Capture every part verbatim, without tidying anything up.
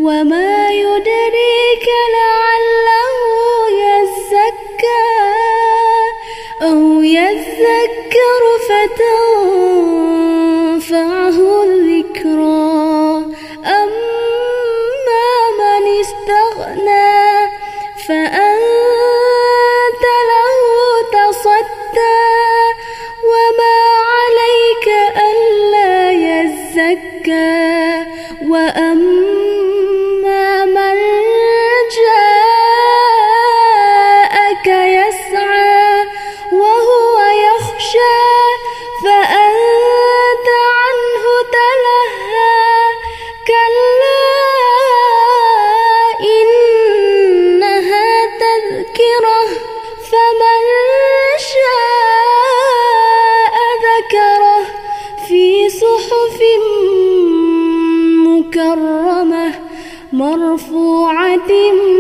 وما يدريك لعله يزكى أو يذكر فتنفعه الذكرى أما من استغنى فأنت له تصدى وما عليك ألا يزكى وأما من جاءك يسعى وهو يخشى فأنت عنه تلهى كلا إنها تذكرة فمن شاء ذكره في صحف مكرمة مرفوعة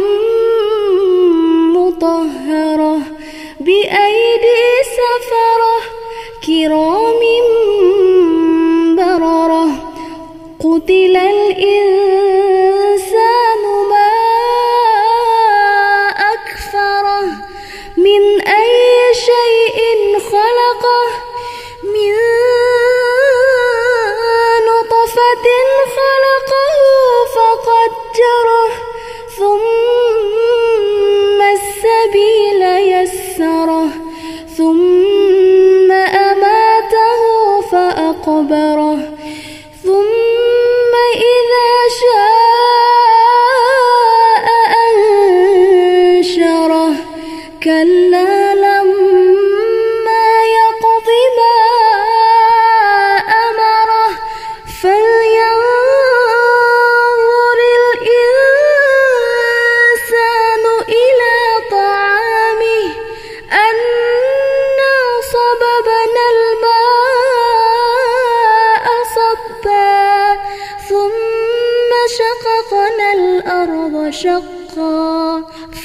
مطهرة بأيدي سفرة كرام بررة قتل الإنسان ما أكفره من أي شيء خلقه من نطفة خلقه فقدره ثم السبيل يسره ثم أماته فأقبره ثم إذا شاء أنشره كلا لما يقض ما أمره فلينظر الإنسان إلى طعامه أنا صببنا الماء صبا ثم شققنا الأرض شقا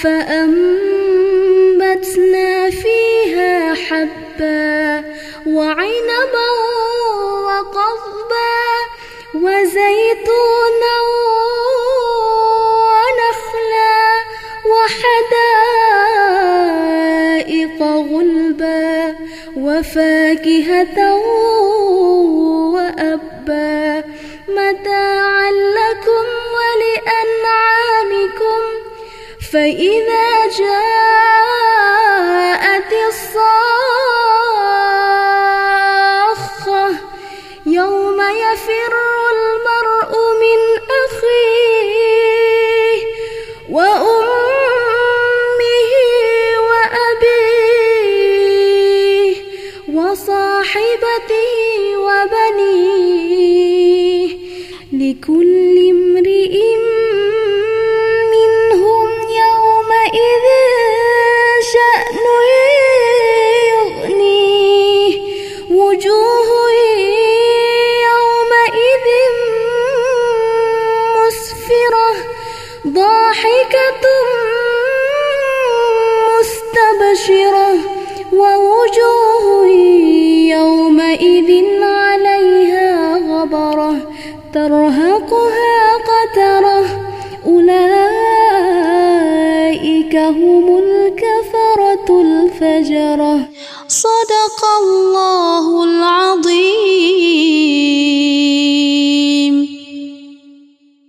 فأنبتنا فيها حبا وعنبا وقضبا وزيتونا ونخلا وحدائق غلبا وفاكهة وأبا متاعا لكم ولأنعامكم فإذا جاءت الصاخة يوم يفر المرء من أخيه وأمه وأبيه وصاحبته وبنيه لكل امرئ منهم يومئذ شأن يغنيه وجوه يومئذ مسفرة ضاحكة مستبشرة ووجوه يومئذ عليها غبرة ترهقها قترة أولئك هم الكفرة الفجرة صدق الله العظيم.